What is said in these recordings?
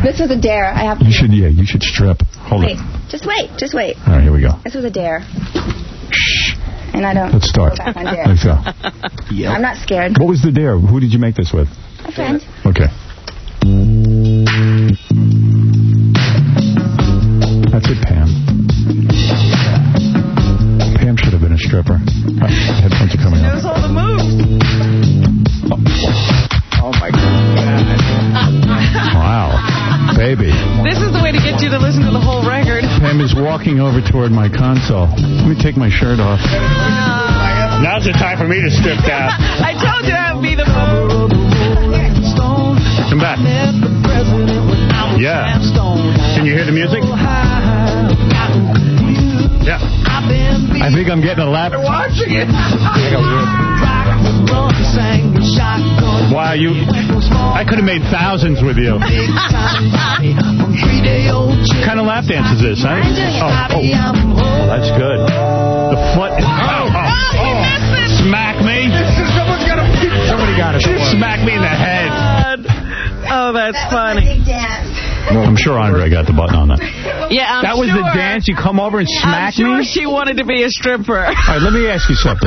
This was a dare. I have to. You should strip. Hold it. Just wait. All right, here we go. This was a dare. Shh. And I don't. Let's start. Go back on dare. Let's go. I'm not scared. What was the dare? Who did you make this with? A friend. Okay. That's it, Pam. Pam should have been a stripper. Headphones are coming She knows all the moves. Oh, my God. Wow. Baby. This is the way to get you to listen to the whole record. Pam is walking over toward my console. Let me take my shirt off. Now's the time for me to strip down. I told you that would be the moment. Come back. Yeah. Can you hear the music? Yeah. I think I'm getting a lap. Watching it. Wow, I could have made thousands with you. What kind of lap dance is this, huh? Oh, that's good. The foot is... Smack me. Somebody got it. Smack me in the head. Oh, that's funny. I'm sure Andre got the button on that. Yeah, That was the dance? You come over and smack me? I'm sure she wanted to be a stripper. All right, let me ask you something.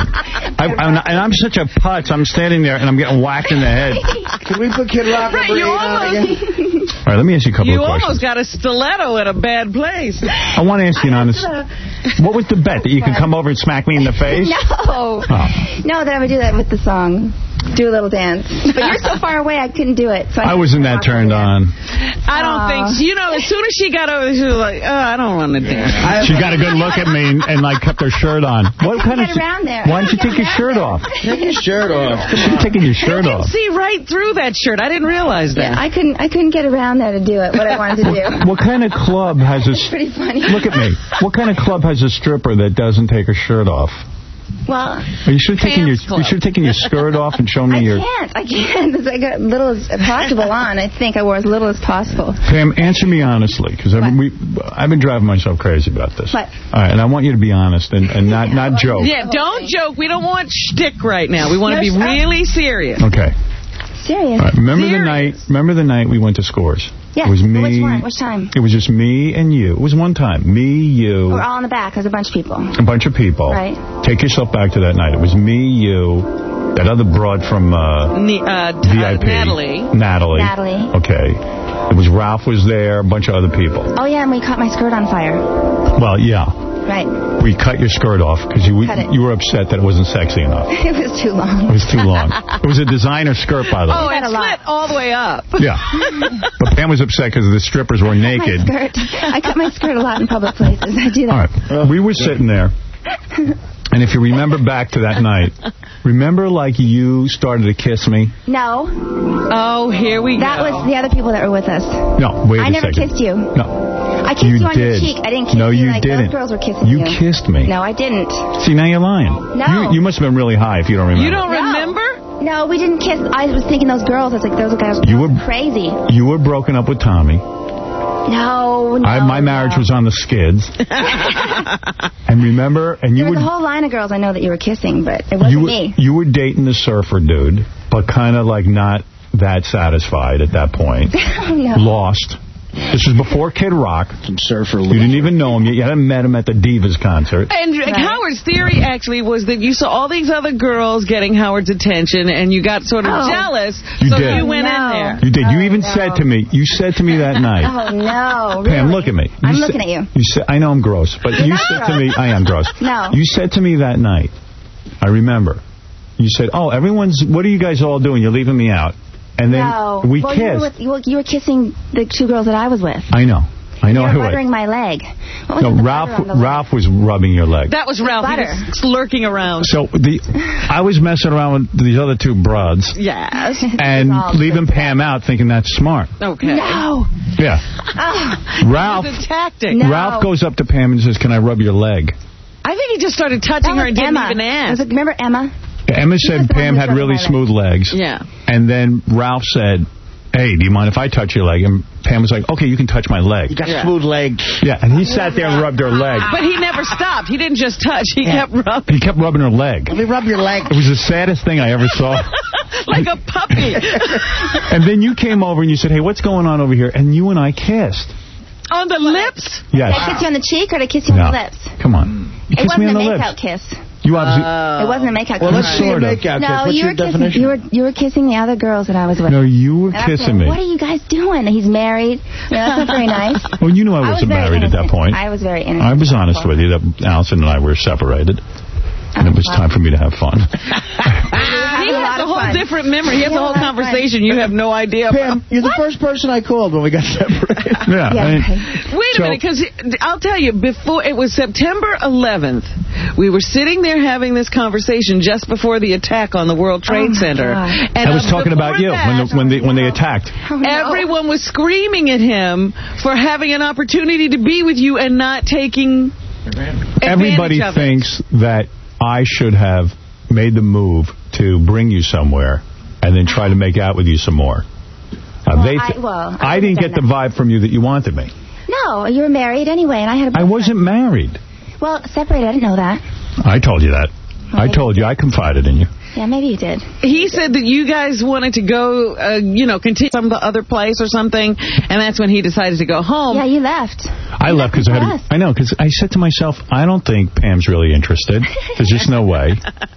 I'm such a putz. I'm standing there and I'm getting whacked in the head. Can we put Kid Rock Right, you almost... All right, let me ask you a couple of questions. You almost got a stiletto in a bad place. I want to ask you an honest... What was the bet? That you could come over and smack me in the face? No. No, that I would do that with the song. Do a little dance. But you're so far away, I couldn't do it. So I wasn't that turned on. I don't think so. You know, as soon as she got over there, she was like, oh, I don't want to dance. She got a good look at me and like, kept her shirt on. What kind of... around there. Why don't you take your shirt off? Take your shirt off. Come on. You're taking your shirt You can off. see right through that shirt. I didn't realize that. Yeah, I couldn't get around there to do it, what I wanted to do. What kind of club has a... It's pretty funny. Look at me. What kind of club has a stripper that doesn't take her shirt off? Well, you should have taken your skirt off and shown me your... I can't. I got as little as possible on. I think I wore as little as possible. Pam, answer me honestly, because I've been driving myself crazy about this. What? All right, and I want you to be honest and not joke. Yeah, don't joke. We don't want shtick right now. We want to be really serious. Okay. Serious? All right, remember the night we went to Scores? Yeah. It was me. Which one? Which time? It was just me and you. It was one time. Me, you. We're all in the back. There's a bunch of people. A bunch of people. Right. Take yourself back to that night. It was me, you, that other broad from VIP. Natalie. Okay. It was Ralph was there, a bunch of other people. Oh, yeah, and we caught my skirt on fire. Well, yeah. Right. We cut your skirt off because you were upset that it wasn't sexy enough. It was too long. It was too long. It was a designer skirt, by the way. Oh, it split all the way up. Yeah. But Pam was upset because the strippers were naked. I cut my skirt a lot in public places. I do that. All right. We were sitting there. And if you remember back to that night, remember like you started to kiss me? No. Oh, here we go. That was the other people that were with us. No, wait a second. I never kissed you. No. I kissed you on your cheek. I didn't kiss you. No, you like didn't. Those girls were kissing you. You kissed me. No, I didn't. See, now you're lying. No. You must have been really high if you don't remember. You don't remember? No, we didn't kiss. I was thinking those girls. I was like, those guys were crazy. You were broken up with Tommy. No. My marriage was on the skids. And remember, and there was a whole line of girls I know that you were kissing, but it wasn't me. You were dating the surfer dude, but kind of like not that satisfied at that point. No. Lost. This was before Kid Rock. Some surfer. You didn't even know him yet. You hadn't met him at the Divas concert. And Howard's theory actually was that you saw all these other girls getting Howard's attention, and you got sort of jealous, you went in there. You did. You even said to me, that night. Oh, no. Really? Pam, look at me. I'm looking at you. You said, I know I'm gross, but you said to me, I am gross. No. You said to me that night, I remember, you said, what are you guys all doing? You're leaving me out. And then we kissed. You were kissing the two girls that I was with. I know. You were rubbing my leg. No, Ralph was rubbing your leg. That was Ralph. He was lurking around. So I was messing around with these other two broads. Yes. And leaving Pam out thinking that's smart. Okay. No. Yeah. Ralph. It was a tactic. No. Ralph goes up to Pam and says, can I rub your leg? I think he just started touching her and didn't even ask. Remember Emma? Emma said Pam had really smooth legs. Yeah. And then Ralph said, hey, do you mind if I touch your leg? And Pam was like, okay, you can touch my leg. You got smooth legs. Yeah, and he sat there and rubbed her leg. But he never stopped. He didn't just touch. He kept rubbing. He kept rubbing her leg. Let me rub your leg. It was the saddest thing I ever saw. Like a puppy. And then you came over and you said, hey, what's going on over here? And you and I kissed. On the lips? Yes. Did I kiss you on the cheek or did I kiss you on the lips? Come on. You It kissed me wasn't on a the make-out lips. kiss. You obviously... It wasn't a make-out Well, kiss. let's see a make-out kiss. What's your definition? You were kissing the other girls that I was with. No, you were And I kissing said, me. what are you guys doing? He's married. That's not very nice. Well, you knew I wasn't married at that point. I was very innocent. I was honest with you that Allison and I were separated. And it was time for me to have fun. He has a whole different memory. He has a whole conversation you have no idea about. Pam, you're the first person I called when we got separated. Yeah. Wait a minute, because I'll tell you, before it was September 11th, we were sitting there having this conversation just before the attack on the World Trade Center. And I was talking about you when they attacked. Everyone was screaming at him for having an opportunity to be with you and not taking Everybody thinks that I should have made the move to bring you somewhere and then try to make out with you some more. I didn't get the vibe from you that you wanted me. No, you were married anyway, and I had a boyfriend. I wasn't married. Well, separated. I didn't know that. I told you that. I told you. I confided in you. Yeah, maybe you did. He said that you guys wanted to go, continue some other place or something, and that's when he decided to go home. Yeah, you left. I left because I know, because I said to myself, I don't think Pam's really interested. There's just no way.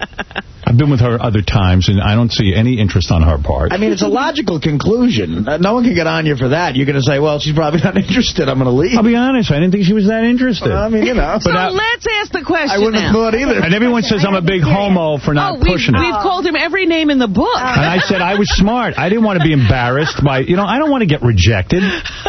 I've been with her other times, and I don't see any interest on her part. I mean, it's a logical conclusion. No one can get on you for that. You're going to say, well, she's probably not interested. I'm going to leave. I'll be honest. I didn't think she was that interested. Well, I mean, you know. So let's ask the question I wouldn't have thought either. And everyone says I'm a big homo for not pushing it. We've called him every name in the book. And I said I was smart. I didn't want to be embarrassed by, I don't want to get rejected.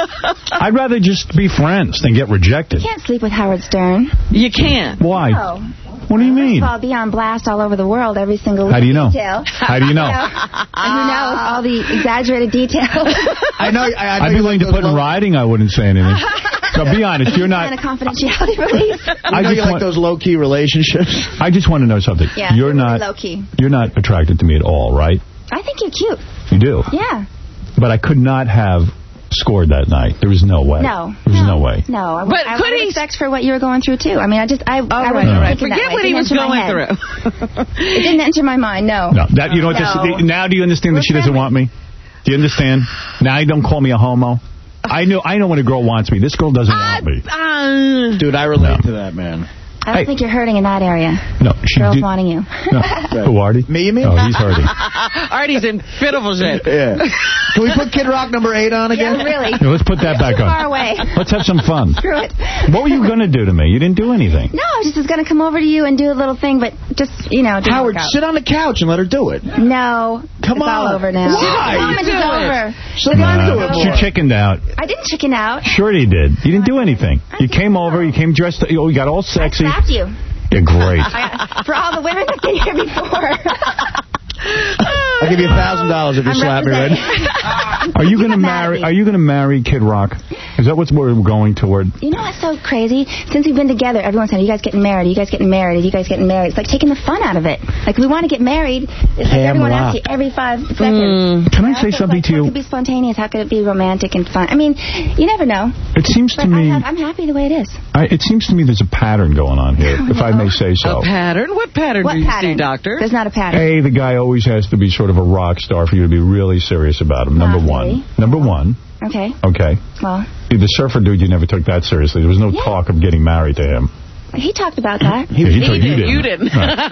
I'd rather just be friends than get rejected. You can't sleep with Howard Stern. You can't. Why? No. What do you mean? First of all, be on blast all over the world, every single How do you know? detail. How do you know? And who knows all the exaggerated details. I know. I'd be willing to put in writing. I wouldn't say anything. So be honest. You're not. Kind of confidentiality release. I know you like those low-key relationships. I just want to know something. Yeah, you're not low-key. You're not attracted to me at all, right? I think you're cute. You do? Yeah. But I could not have scored that night. There was no way. No. There was no way. No. But I could would he expect for what you were going through, too. I mean, I wasn't Forget what he was going through. It didn't enter my mind, no. No. That, you know what now do you understand that she doesn't want me? Do you understand? Now you don't call me a homo. I know when a girl wants me. This girl doesn't want me. Dude, I relate to that, man. I don't think you're hurting in that area. No, Girls wanting you. No. Who, Artie? Me, you mean? Oh, he's hurting. Artie's in pitiful shape. Yeah. Can we put Kid Rock number 8 on again? Yeah, really. Yeah, let's put that back on. Far away. Let's have some fun. Screw it. What were you going to do to me? You didn't do anything. No, I just was going to come over to you and do a little thing, but just, Howard, sit on the couch and let her do it. No. Come it's all over now. Why? The moment is over. So don't do it. You chickened out. I didn't chicken out. Sure he did. You didn't do anything. You came over. You came dressed. You got all sexy. I slapped you. You're great. For all the women that been here before. I'll give you $1,000 if you slap me right now. Are you going to marry Kid Rock? Is that what we're going toward? You know what's so crazy? Since we've been together, everyone's saying, "Are you guys getting married? Are you guys getting married? Are you guys getting married?" It's like taking the fun out of it. Like we want to get married. It's like everyone asks you every 5 seconds. Can I say something to you? How could it be spontaneous? How could it be romantic and fun? I mean, you never know. It seems to me. I'm happy the way it is. It seems to me there's a pattern going on here, if I may say so. A pattern? What pattern do you see, Doctor? There's not a pattern. A, the guy always has to be sort of a rock star for you to be really serious about him. Number one. Number one. Okay. Okay. Well. The surfer dude, you never took that seriously. There was no talk of getting married to him. He talked about that. He did. You didn't.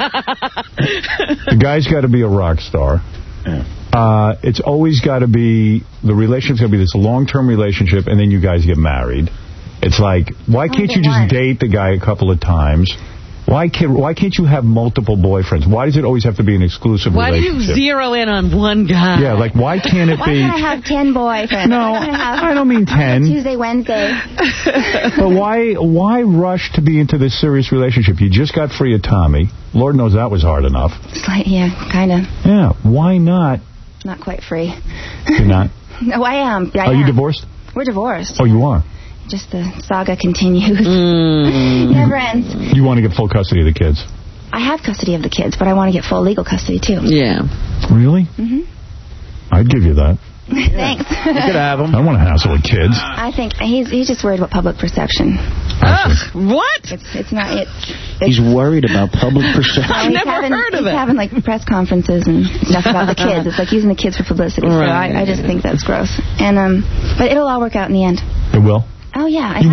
The guy's got to be a rock star. It's always got to be, the relationship's got to be this long-term relationship, and then you guys get married. It's like, why can't you just date the guy a couple of times? Why can't you have multiple boyfriends? Why does it always have to be an exclusive relationship? Why do you zero in on one guy? Yeah, like, why can't it be... Why can't I have 10 boyfriends? No, I don't mean 10. Tuesday, Wednesday. But why rush to be into this serious relationship? You just got free of Tommy. Lord knows that was hard enough. It's like, yeah, kind of. Yeah, why not? Not quite free. You're not? No, I am. Are you divorced? We're divorced. Oh, you are? Just the saga continues. Never ends. You want to get full custody of the kids? I have custody of the kids, but I want to get full legal custody, too. Yeah. Really? Mm-hmm. I'd give you that. Thanks. You could have them. I don't want to hassle with kids. I think he's just worried about public perception. Ugh, what? It's not. He's worried about public perception. I've never heard of it. He's having like press conferences and stuff about the kids. It's like using the kids for publicity. Right. So I just think that's gross. And but it'll all work out in the end. It will? Oh, yeah. You